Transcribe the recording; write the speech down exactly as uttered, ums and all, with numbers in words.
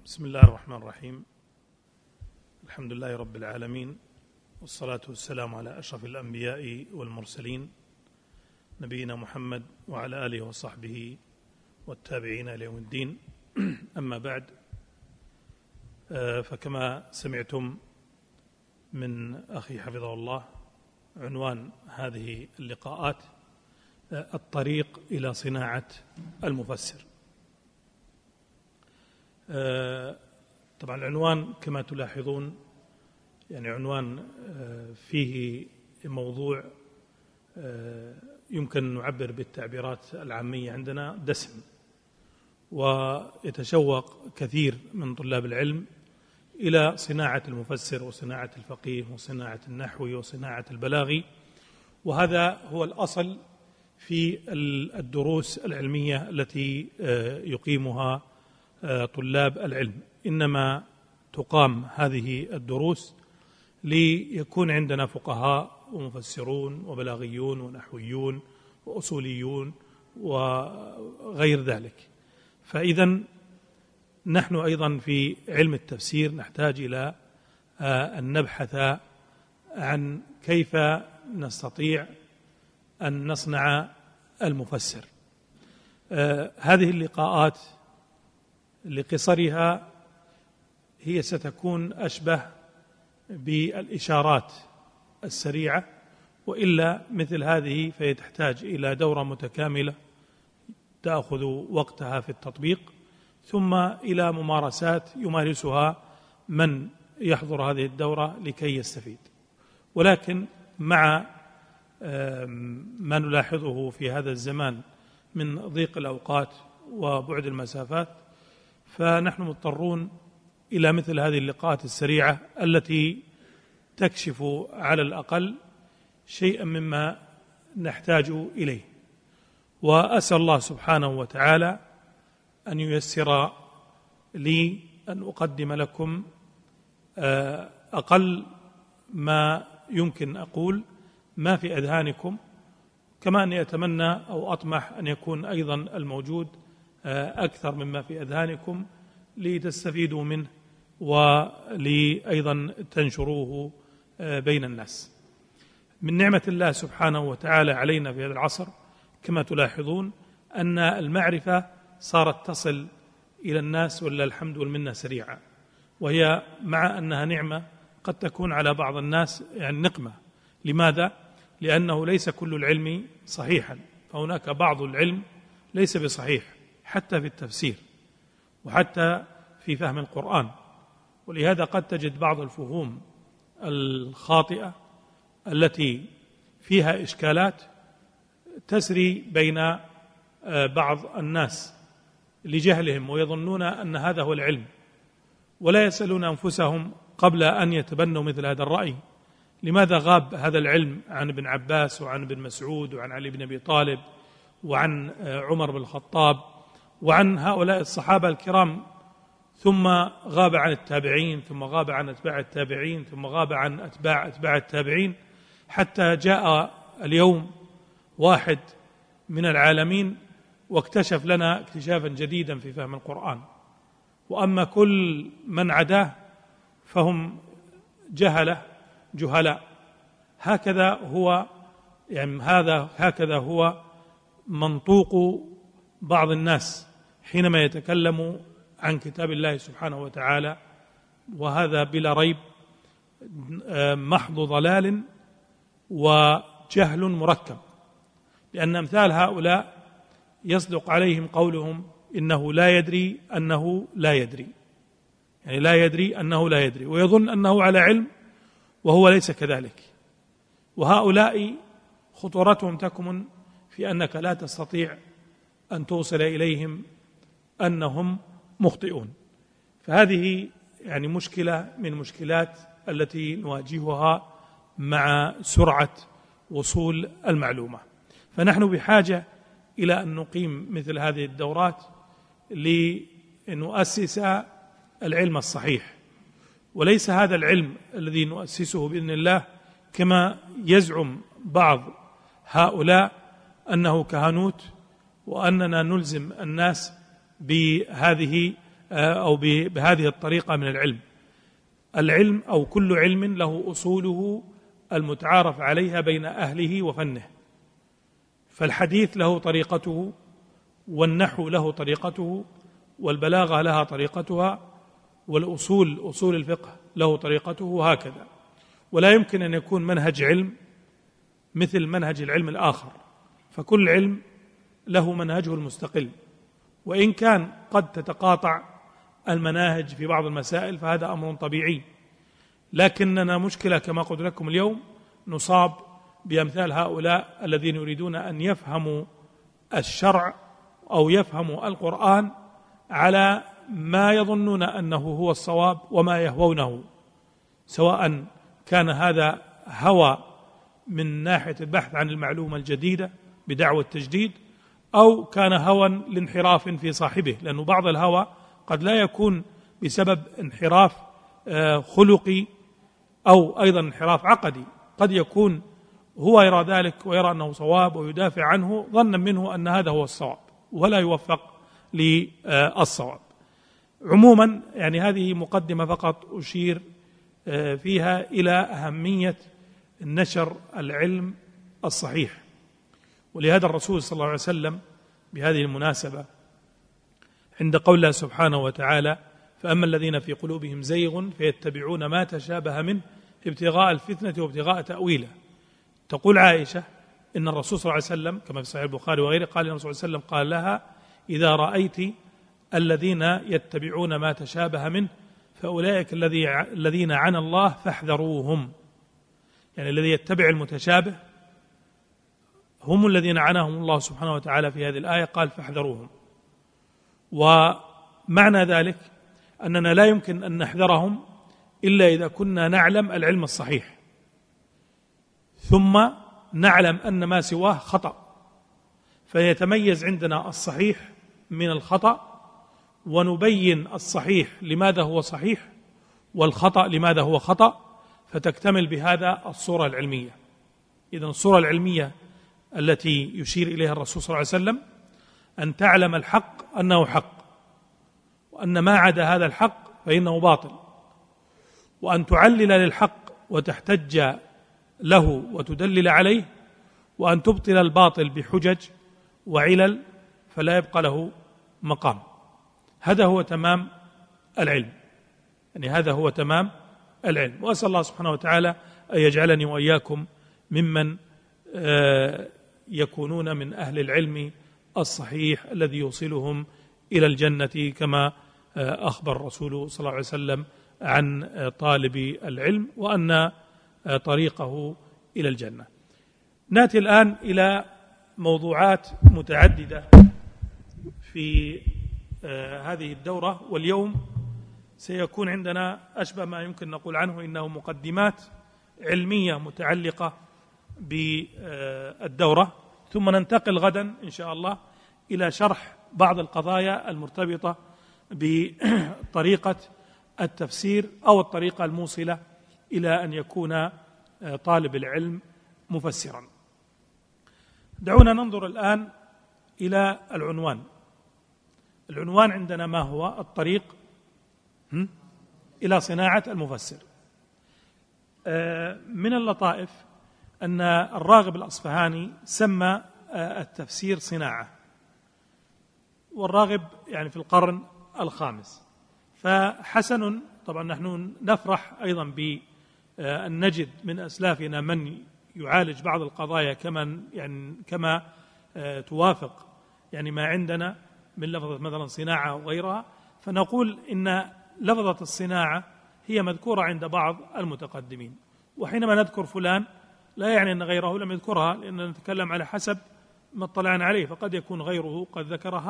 بسم الله الرحمن الرحيم. الحمد لله رب العالمين، والصلاة والسلام على أشرف الأنبياء والمرسلين نبينا محمد وعلى آله وصحبه والتابعين ليوم الدين. أما بعد، فكما سمعتم من أخي حفظه الله، عنوان هذه اللقاءات الطريق إلى صناعة المفسر. طبعا العنوان كما تلاحظون يعني عنوان فيه موضوع يمكن أن نعبر بالتعبيرات العامية عندنا دسم، ويتشوق كثير من طلاب العلم إلى صناعة المفسر وصناعة الفقيه وصناعة النحوي وصناعة البلاغي، وهذا هو الأصل في الدروس العلمية التي يقيمها طلاب العلم. إنما تقام هذه الدروس ليكون عندنا فقهاء ومفسرون وبلاغيون ونحويون وأصوليون وغير ذلك. فإذا نحن أيضا في علم التفسير نحتاج إلى أن نبحث عن كيف نستطيع أن نصنع المفسر. هذه اللقاءات لقصرها هي ستكون أشبه بالإشارات السريعة، وإلا مثل هذه فهي تحتاج إلى دورة متكاملة تأخذ وقتها في التطبيق، ثم إلى ممارسات يمارسها من يحضر هذه الدورة لكي يستفيد. ولكن مع ما نلاحظه في هذا الزمان من ضيق الأوقات وبعد المسافات، فنحن مضطرون إلى مثل هذه اللقاءات السريعة التي تكشف على الأقل شيئا مما نحتاج إليه. وأسأل الله سبحانه وتعالى أن ييسر لي أن أقدم لكم أقل ما يمكن أقول ما في أذهانكم، كما أني أتمنى أو أطمح أن يكون أيضا الموجود أكثر مما في أذهانكم لتستفيدوا منه ولأيضا تنشروه بين الناس. من نعمة الله سبحانه وتعالى علينا في هذا العصر كما تلاحظون أن المعرفة صارت تصل إلى الناس ولله الحمد والمنة سريعا، وهي مع أنها نعمة قد تكون على بعض الناس يعني نقمة. لماذا؟ لأنه ليس كل العلم صحيحا، فهناك بعض العلم ليس بصحيح حتى في التفسير وحتى في فهم القرآن. ولهذا قد تجد بعض الفهوم الخاطئة التي فيها إشكالات تسري بين بعض الناس لجهلهم، ويظنون أن هذا هو العلم، ولا يسألون أنفسهم قبل أن يتبنوا مثل هذا الرأي. لماذا غاب هذا العلم عن ابن عباس وعن ابن مسعود وعن علي بن أبي طالب وعن عمر بن الخطاب وعن هؤلاء الصحابة الكرام، ثم غاب عن التابعين، ثم غاب عن أتباع التابعين، ثم غاب عن أتباع أتباع التابعين، حتى جاء اليوم واحد من العالمين واكتشف لنا اكتشافا جديدا في فهم القرآن. وأما كل من عداه فهم جهلة جهلاء. هكذا هو يعني هذا هكذا هو منطوق بعض الناس حينما يتكلم عن كتاب الله سبحانه وتعالى، وهذا بلا ريب محض ضلال وجهل مركب، لأن أمثال هؤلاء يصدق عليهم قولهم إنه لا يدري أنه لا يدري، يعني لا يدري أنه لا يدري، ويظن أنه على علم وهو ليس كذلك. وهؤلاء خطورتهم تكمن في أنك لا تستطيع أن توصل إليهم أنهم مخطئون. فهذه يعني مشكلة من مشكلات التي نواجهها مع سرعة وصول المعلومة. فنحن بحاجة إلى أن نقيم مثل هذه الدورات لنؤسس العلم الصحيح، وليس هذا العلم الذي نؤسسه بإذن الله كما يزعم بعض هؤلاء أنه كهنوت وأننا نلزم الناس بهذه أو بهذه الطريقة من العلم. العلم أو كل علم له أصوله المتعارف عليها بين أهله وفنه، فالحديث له طريقته، والنحو له طريقته، والبلاغة لها طريقتها، والأصول أصول الفقه له طريقته، وهكذا. ولا يمكن أن يكون منهج علم مثل منهج العلم الآخر، فكل علم له منهجه المستقل، وإن كان قد تتقاطع المناهج في بعض المسائل فهذا أمر طبيعي، لكننا مشكلة كما قلت لكم اليوم نصاب بأمثال هؤلاء الذين يريدون أن يفهموا الشرع أو يفهموا القرآن على ما يظنون أنه هو الصواب وما يهوونه، سواء كان هذا هوى من ناحية البحث عن المعلومة الجديدة بدعوى التجديد، أو كان هوى لانحراف في صاحبه، لأن بعض الهوى قد لا يكون بسبب انحراف خلقي أو أيضا انحراف عقدي، قد يكون هو يرى ذلك ويرى أنه صواب ويدافع عنه ظنا منه أن هذا هو الصواب ولا يوفق للصواب. عموما يعني هذه مقدمة فقط أشير فيها إلى أهمية نشر العلم الصحيح. ولهذا الرسول صلى الله عليه وسلم بهذه المناسبة عند قول الله سبحانه وتعالى: فأما الذين في قلوبهم زيغ فيتبعون ما تشابه منه ابتغاء الفتنة وابتغاء تأويله. تقول عائشة إن الرسول صلى الله عليه وسلم كما في صحيح البخاري وغيره قال الرسول صلى الله عليه وسلم قال لها: إذا رأيت الذين يتبعون ما تشابه منه فأولئك الذين عنى الله فاحذروهم. يعني الذي يتبع المتشابه هم الذين عناهم الله سبحانه وتعالى في هذه الآية، قال فاحذروهم. ومعنى ذلك أننا لا يمكن أن نحذرهم إلا إذا كنا نعلم العلم الصحيح، ثم نعلم أن ما سواه خطأ، فيتميز عندنا الصحيح من الخطأ، ونبين الصحيح لماذا هو صحيح والخطأ لماذا هو خطأ، فتكتمل بهذا الصورة العلمية. إذن الصورة العلمية التي يشير إليها الرسول صلى الله عليه وسلم أن تعلم الحق أنه حق، وأن ما عدا هذا الحق فإنه باطل، وأن تعلل للحق وتحتج له وتدلل عليه، وأن تبطل الباطل بحجج وعلل فلا يبقى له مقام. هذا هو تمام العلم، يعني هذا هو تمام العلم. وأسأل الله سبحانه وتعالى أن يجعلني وإياكم ممن يكونون من أهل العلم الصحيح الذي يوصلهم إلى الجنة، كما أخبر الرسول صلى الله عليه وسلم عن طالب العلم وأن طريقه إلى الجنة. نأتي الآن إلى موضوعات متعددة في هذه الدورة، واليوم سيكون عندنا أشبه ما يمكن نقول عنه إنه مقدمات علمية متعلقة بالدورة، ثم ننتقل غدا إن شاء الله إلى شرح بعض القضايا المرتبطة بطريقة التفسير أو الطريقة الموصلة إلى أن يكون طالب العلم مفسرا. دعونا ننظر الآن إلى العنوان. العنوان عندنا ما هو؟ الطريق إلى صناعة المفسر. من اللطائف أن الراغب الأصفهاني سمى التفسير صناعة، والراغب يعني في القرن الخامس، فحسن. طبعا نحن نفرح أيضا بأن نجد من أسلافنا من يعالج بعض القضايا كما يعني كما توافق يعني ما عندنا من لفظة مثلا صناعة وغيرها، فنقول إن لفظة الصناعة هي مذكورة عند بعض المتقدمين، وحينما نذكر فلان لا يعني أن غيره لم يذكرها، لأننا نتكلم على حسب ما اطلعنا عليه، فقد يكون غيره قد ذكرها.